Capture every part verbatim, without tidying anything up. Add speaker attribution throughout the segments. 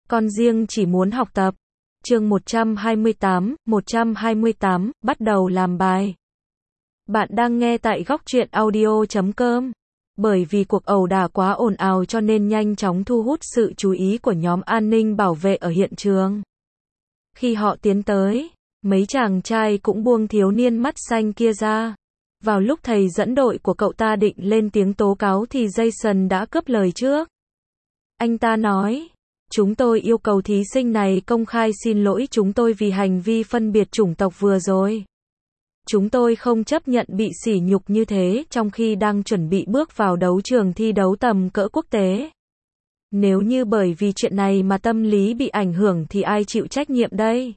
Speaker 1: Con riêng chỉ muốn học tập. Chương một trăm hai mươi tám, một trăm hai mươi tám, bắt đầu làm bài. Bạn đang nghe tại góc truyện audio chấm com. Bởi vì cuộc ẩu đả quá ồn ào cho nên nhanh chóng thu hút sự chú ý của nhóm an ninh bảo vệ ở hiện trường. Khi họ tiến tới, mấy chàng trai cũng buông thiếu niên mắt xanh kia ra. Vào lúc thầy dẫn đội của cậu ta định lên tiếng tố cáo thì Jason đã cướp lời trước. Anh ta nói, chúng tôi yêu cầu thí sinh này công khai xin lỗi chúng tôi vì hành vi phân biệt chủng tộc vừa rồi. Chúng tôi không chấp nhận bị sỉ nhục như thế trong khi đang chuẩn bị bước vào đấu trường thi đấu tầm cỡ quốc tế. Nếu như bởi vì chuyện này mà tâm lý bị ảnh hưởng thì ai chịu trách nhiệm đây?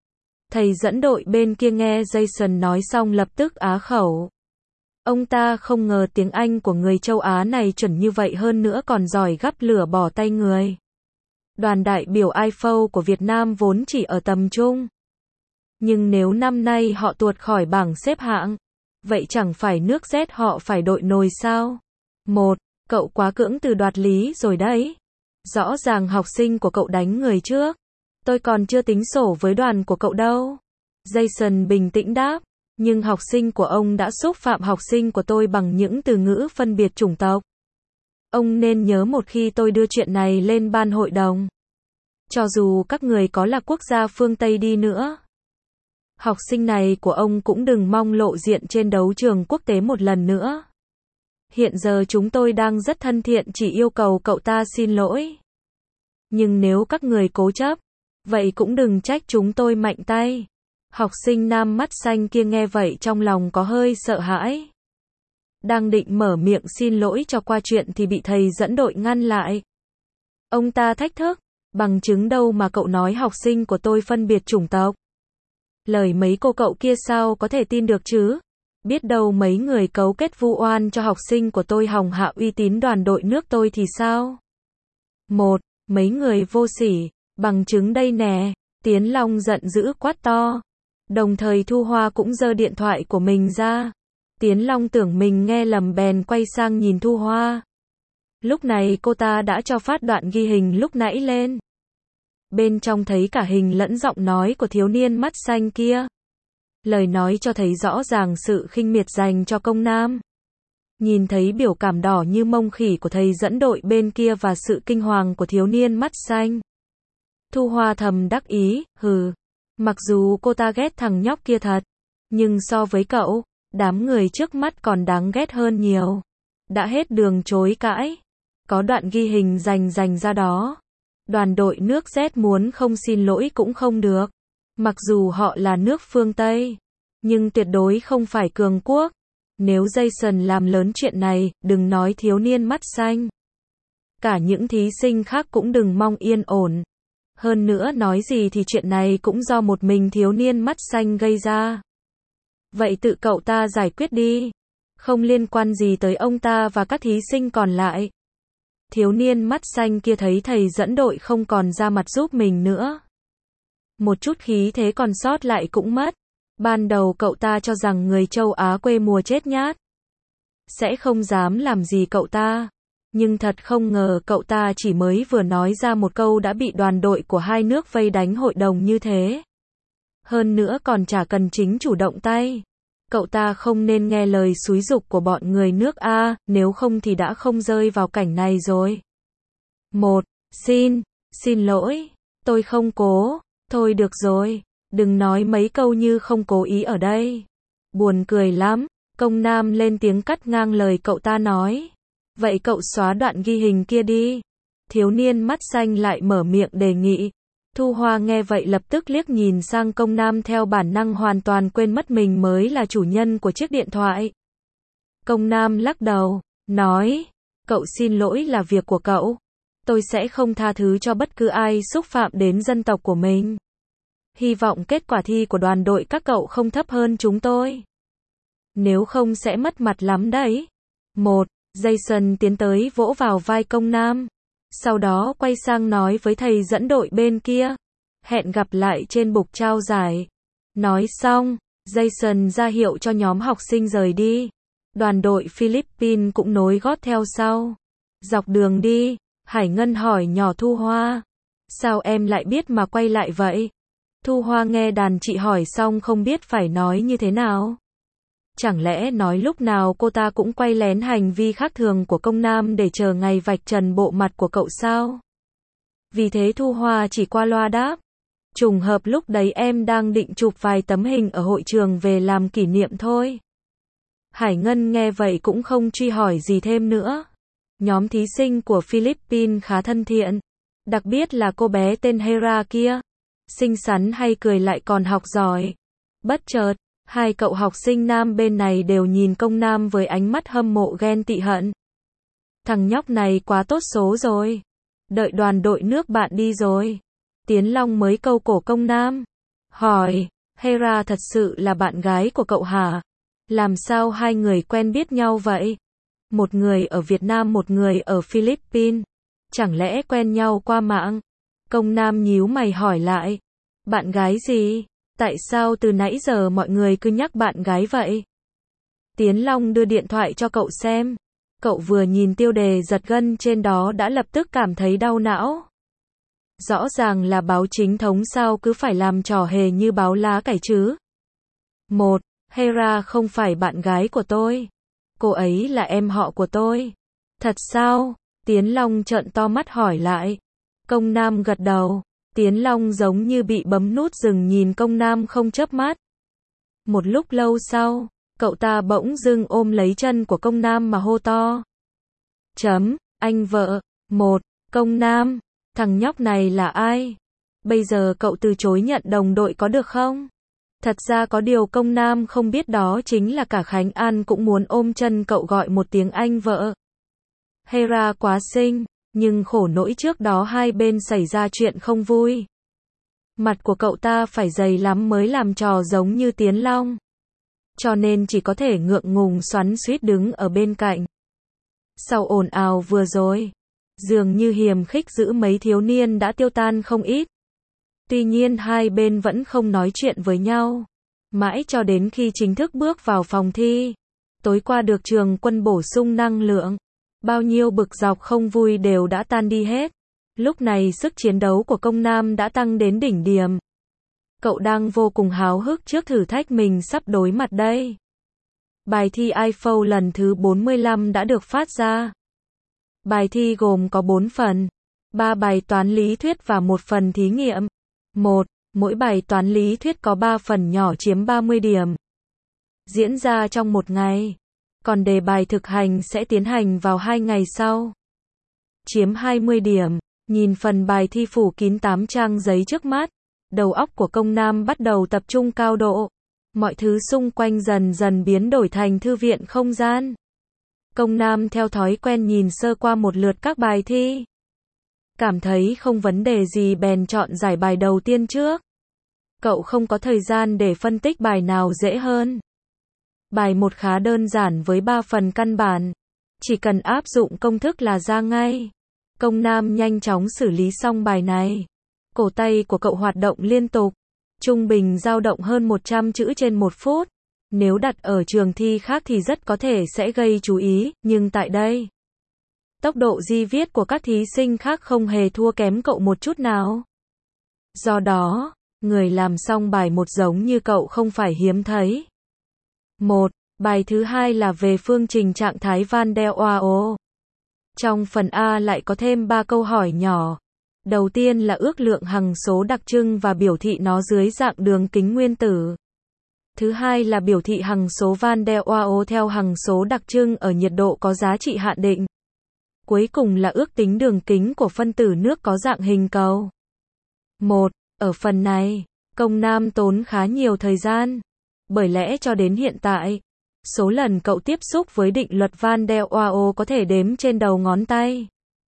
Speaker 1: Thầy dẫn đội bên kia nghe Jason nói xong lập tức á khẩu. Ông ta không ngờ tiếng Anh của người châu Á này chuẩn như vậy, hơn nữa còn giỏi gắp lửa bỏ tay người. Đoàn đại biểu i ép o của Việt Nam vốn chỉ ở tầm trung. Nhưng nếu năm nay họ tuột khỏi bảng xếp hạng, vậy chẳng phải nước Z họ phải đội nồi sao? Một, cậu quá cưỡng từ đoạt lý rồi đấy. Rõ ràng học sinh của cậu đánh người trước. Tôi còn chưa tính sổ với đoàn của cậu đâu. Jason bình tĩnh đáp. Nhưng học sinh của ông đã xúc phạm học sinh của tôi bằng những từ ngữ phân biệt chủng tộc. Ông nên nhớ một khi tôi đưa chuyện này lên ban hội đồng. Cho dù các người có là quốc gia phương Tây đi nữa. Học sinh này của ông cũng đừng mong lộ diện trên đấu trường quốc tế một lần nữa. Hiện giờ chúng tôi đang rất thân thiện chỉ yêu cầu cậu ta xin lỗi. Nhưng nếu các người cố chấp, vậy cũng đừng trách chúng tôi mạnh tay. Học sinh nam mắt xanh kia nghe vậy trong lòng có hơi sợ hãi. Đang định mở miệng xin lỗi cho qua chuyện thì bị thầy dẫn đội ngăn lại. Ông ta thách thức, bằng chứng đâu mà cậu nói học sinh của tôi phân biệt chủng tộc? Lời mấy cô cậu kia sao có thể tin được chứ? Biết đâu mấy người cấu kết vu oan cho học sinh của tôi hòng hạ uy tín đoàn đội nước tôi thì sao? Một, mấy người vô sỉ, bằng chứng đây nè. Tiến Long giận dữ quát to. Đồng thời Thu Hoa cũng giơ điện thoại của mình ra. Tiến Long tưởng mình nghe lầm bèn quay sang nhìn Thu Hoa. Lúc này cô ta đã cho phát đoạn ghi hình lúc nãy lên. Bên trong thấy cả hình lẫn giọng nói của thiếu niên mắt xanh kia. Lời nói cho thấy rõ ràng sự khinh miệt dành cho công nam. Nhìn thấy biểu cảm đỏ như mông khỉ của thầy dẫn đội bên kia và sự kinh hoàng của thiếu niên mắt xanh. Thu Hoa thầm đắc ý, hừ. Mặc dù cô ta ghét thằng nhóc kia thật, nhưng so với cậu, đám người trước mắt còn đáng ghét hơn nhiều. Đã hết đường chối cãi. Có đoạn ghi hình dành dành ra đó. Đoàn đội nước Z muốn không xin lỗi cũng không được. Mặc dù họ là nước phương Tây, nhưng tuyệt đối không phải cường quốc. Nếu Jason làm lớn chuyện này, đừng nói thiếu niên mắt xanh. Cả những thí sinh khác cũng đừng mong yên ổn. Hơn nữa nói gì thì chuyện này cũng do một mình thiếu niên mắt xanh gây ra. Vậy tự cậu ta giải quyết đi. Không liên quan gì tới ông ta và các thí sinh còn lại. Thiếu niên mắt xanh kia thấy thầy dẫn đội không còn ra mặt giúp mình nữa. Một chút khí thế còn sót lại cũng mất. Ban đầu cậu ta cho rằng người châu Á quê mùa chết nhát sẽ không dám làm gì cậu ta. Nhưng thật không ngờ cậu ta chỉ mới vừa nói ra một câu đã bị đoàn đội của hai nước vây đánh hội đồng như thế. Hơn nữa còn chả cần chính chủ động tay. Cậu ta không nên nghe lời xúi giục của bọn người nước A, nếu không thì đã không rơi vào cảnh này rồi. Một, xin, xin lỗi, tôi không cố, thôi được rồi, đừng nói mấy câu như không cố ý ở đây. Buồn cười lắm, công nam lên tiếng cắt ngang lời cậu ta nói. Vậy cậu xóa đoạn ghi hình kia đi. Thiếu niên mắt xanh lại mở miệng đề nghị. Thu Hoa nghe vậy lập tức liếc nhìn sang công nam theo bản năng hoàn toàn quên mất mình mới là chủ nhân của chiếc điện thoại. Công nam lắc đầu, nói, cậu xin lỗi là việc của cậu. Tôi sẽ không tha thứ cho bất cứ ai xúc phạm đến dân tộc của mình. Hy vọng kết quả thi của đoàn đội các cậu không thấp hơn chúng tôi. Nếu không sẽ mất mặt lắm đấy. Một, Jason tiến tới vỗ vào vai công nam. Sau đó quay sang nói với thầy dẫn đội bên kia. Hẹn gặp lại trên bục trao giải. Nói xong, Jason ra hiệu cho nhóm học sinh rời đi. Đoàn đội Philippines cũng nối gót theo sau. Dọc đường đi, Hải Ngân hỏi nhỏ Thu Hoa. Sao em lại biết mà quay lại vậy? Thu Hoa nghe đàn chị hỏi xong không biết phải nói như thế nào. Chẳng lẽ nói lúc nào cô ta cũng quay lén hành vi khác thường của công nam để chờ ngày vạch trần bộ mặt của cậu sao? Vì thế Thu Hoa chỉ qua loa đáp. Trùng hợp lúc đấy em đang định chụp vài tấm hình ở hội trường về làm kỷ niệm thôi. Hải Ngân nghe vậy cũng không truy hỏi gì thêm nữa. Nhóm thí sinh của Philippines khá thân thiện. Đặc biệt là cô bé tên Hera kia. Xinh xắn hay cười lại còn học giỏi. Bất chợt, hai cậu học sinh nam bên này đều nhìn công nam với ánh mắt hâm mộ ghen tị hận. Thằng nhóc này quá tốt số rồi. Đợi đoàn đội nước bạn đi rồi. Tiến Long mới câu cổ công nam. Hỏi, Hera thật sự là bạn gái của cậu hả? Làm sao hai người quen biết nhau vậy? Một người ở Việt Nam, một người ở Philippines. Chẳng lẽ quen nhau qua mạng? Công nam nhíu mày hỏi lại. Bạn gái gì? Tại sao từ nãy giờ mọi người cứ nhắc bạn gái vậy? Tiến Long đưa điện thoại cho cậu xem. Cậu vừa nhìn tiêu đề giật gân trên đó đã lập tức cảm thấy đau não. Rõ ràng là báo chính thống, sao cứ phải làm trò hề như báo lá cải chứ? Một, Hera không phải bạn gái của tôi. Cô ấy là em họ của tôi. Thật sao? Tiến Long trợn to mắt hỏi lại. Công nam gật đầu. Tiến Long giống như bị bấm nút dừng nhìn công nam không chớp mắt. Một lúc lâu sau, cậu ta bỗng dưng ôm lấy chân của công nam mà hô to. Chấm, anh vợ. Một, công nam. Thằng nhóc này là ai? Bây giờ cậu từ chối nhận đồng đội có được không? Thật ra có điều công nam không biết đó chính là cả Khánh An cũng muốn ôm chân cậu gọi một tiếng anh vợ. Hera quá xinh, nhưng khổ nỗi trước đó hai bên xảy ra chuyện không vui. Mặt của cậu ta phải dày lắm mới làm trò giống như Tiến Long. Cho nên chỉ có thể ngượng ngùng xoắn xuýt đứng ở bên cạnh. Sau ồn ào vừa rồi, dường như hiềm khích giữ mấy thiếu niên đã tiêu tan không ít. Tuy nhiên hai bên vẫn không nói chuyện với nhau. Mãi cho đến khi chính thức bước vào phòng thi. Tối qua được trường quân bổ sung năng lượng. Bao nhiêu bực dọc không vui đều đã tan đi hết. Lúc này sức chiến đấu của công nam đã tăng đến đỉnh điểm. Cậu đang vô cùng háo hức trước thử thách mình sắp đối mặt đây. Bài thi i ép o lần thứ bốn mươi lăm đã được phát ra. Bài thi gồm có bốn phần. ba bài toán lý thuyết và một phần thí nghiệm. một. Mỗi bài toán lý thuyết có ba phần nhỏ chiếm ba mươi điểm. Diễn ra trong một ngày. Còn đề bài thực hành sẽ tiến hành vào hai ngày sau. Chiếm hai mươi điểm. Nhìn phần bài thi phủ kín tám trang giấy trước mắt. Đầu óc của công nam bắt đầu tập trung cao độ. Mọi thứ xung quanh dần dần biến đổi thành thư viện không gian. Công nam theo thói quen nhìn sơ qua một lượt các bài thi. Cảm thấy không vấn đề gì bèn chọn giải bài đầu tiên trước. Cậu không có thời gian để phân tích bài nào dễ hơn. Bài một khá đơn giản với ba phần căn bản. Chỉ cần áp dụng công thức là ra ngay. Công nam nhanh chóng xử lý xong bài này. Cổ tay của cậu hoạt động liên tục. Trung bình dao động hơn một trăm chữ trên một phút. Nếu đặt ở trường thi khác thì rất có thể sẽ gây chú ý, nhưng tại đây, tốc độ di viết của các thí sinh khác không hề thua kém cậu một chút nào. Do đó, người làm xong bài một giống như cậu không phải hiếm thấy. một. Bài thứ hai là về phương trình trạng thái Van der Waals. Trong phần A lại có thêm ba câu hỏi nhỏ. Đầu tiên là ước lượng hằng số đặc trưng và biểu thị nó dưới dạng đường kính nguyên tử. Thứ hai là biểu thị hằng số Van der Waals theo hằng số đặc trưng ở nhiệt độ có giá trị hạn định. Cuối cùng là ước tính đường kính của phân tử nước có dạng hình cầu. một. Ở phần này, công nam tốn khá nhiều thời gian. Bởi lẽ cho đến hiện tại, số lần cậu tiếp xúc với định luật Van der Waals có thể đếm trên đầu ngón tay.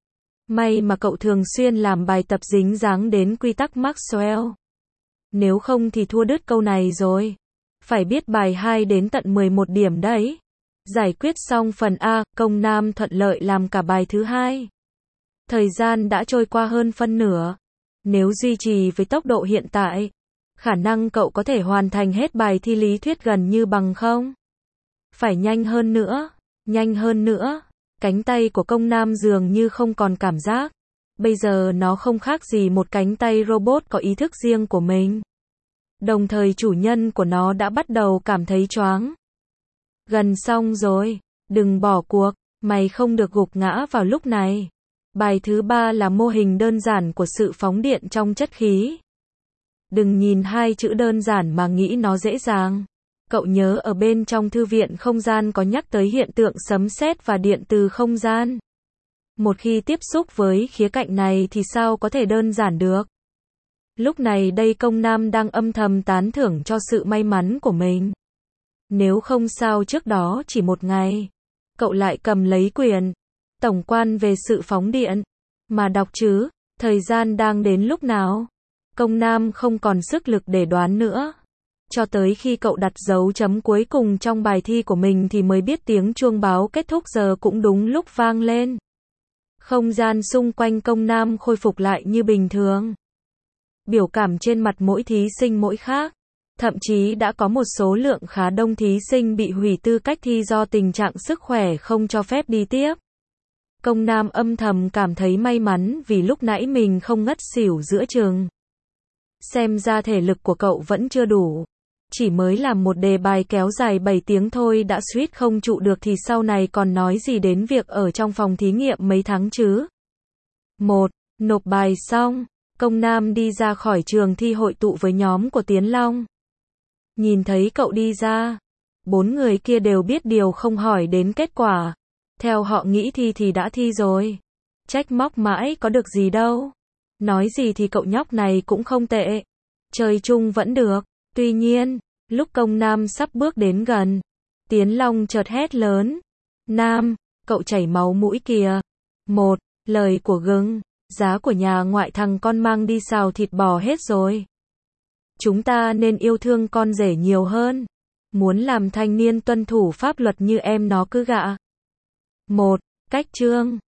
Speaker 1: May mà cậu thường xuyên làm bài tập dính dáng đến quy tắc Maxwell. Nếu không thì thua đứt câu này rồi. Phải biết bài hai đến tận mười một điểm đấy. Giải quyết xong phần A, công nam thuận lợi làm cả bài thứ hai. Thời gian đã trôi qua hơn phân nửa. Nếu duy trì với tốc độ hiện tại, khả năng cậu có thể hoàn thành hết bài thi lý thuyết gần như bằng không. Phải nhanh hơn nữa, nhanh hơn nữa. Cánh tay của công nam dường như không còn cảm giác. Bây giờ nó không khác gì một cánh tay robot có ý thức riêng của mình. Đồng thời chủ nhân của nó đã bắt đầu cảm thấy choáng. Gần xong rồi, đừng bỏ cuộc, mày không được gục ngã vào lúc này. Bài thứ ba là mô hình đơn giản của sự phóng điện trong chất khí. Đừng nhìn hai chữ đơn giản mà nghĩ nó dễ dàng. Cậu nhớ ở bên trong thư viện không gian có nhắc tới hiện tượng sấm sét và điện từ không gian. Một khi tiếp xúc với khía cạnh này thì sao có thể đơn giản được. Lúc này đây Công Nam đang âm thầm tán thưởng cho sự may mắn của mình. Nếu không sao trước đó chỉ một ngày, cậu lại cầm lấy quyền tổng quan về sự phóng điện mà đọc chứ. Thời gian đang đến lúc nào? Công Nam không còn sức lực để đoán nữa. Cho tới khi cậu đặt dấu chấm cuối cùng trong bài thi của mình thì mới biết tiếng chuông báo kết thúc giờ cũng đúng lúc vang lên. Không gian xung quanh Công Nam khôi phục lại như bình thường. Biểu cảm trên mặt mỗi thí sinh mỗi khác. Thậm chí đã có một số lượng khá đông thí sinh bị hủy tư cách thi do tình trạng sức khỏe không cho phép đi tiếp. Công Nam âm thầm cảm thấy may mắn vì lúc nãy mình không ngất xỉu giữa chừng. Xem ra thể lực của cậu vẫn chưa đủ. Chỉ mới làm một đề bài kéo dài bảy tiếng thôi đã suýt không trụ được thì sau này còn nói gì đến việc ở trong phòng thí nghiệm mấy tháng chứ. một. Nộp bài xong, Công Nam đi ra khỏi trường thi hội tụ với nhóm của Tiến Long. Nhìn thấy cậu đi ra, bốn người kia đều biết điều không hỏi đến kết quả. Theo họ nghĩ thi thì đã thi rồi. Trách móc mãi có được gì đâu. Nói gì thì cậu nhóc này cũng không tệ. Chơi chung vẫn được. Tuy nhiên, lúc Công Nam sắp bước đến gần, Tiến Long chợt hét lớn. Nam, cậu chảy máu mũi kìa. Một, lời của gừng, giá của nhà ngoại thằng con mang đi xào thịt bò hết rồi. Chúng ta nên yêu thương con rể nhiều hơn. Muốn làm thanh niên tuân thủ pháp luật như em nó cứ gạ. Một, cách chương.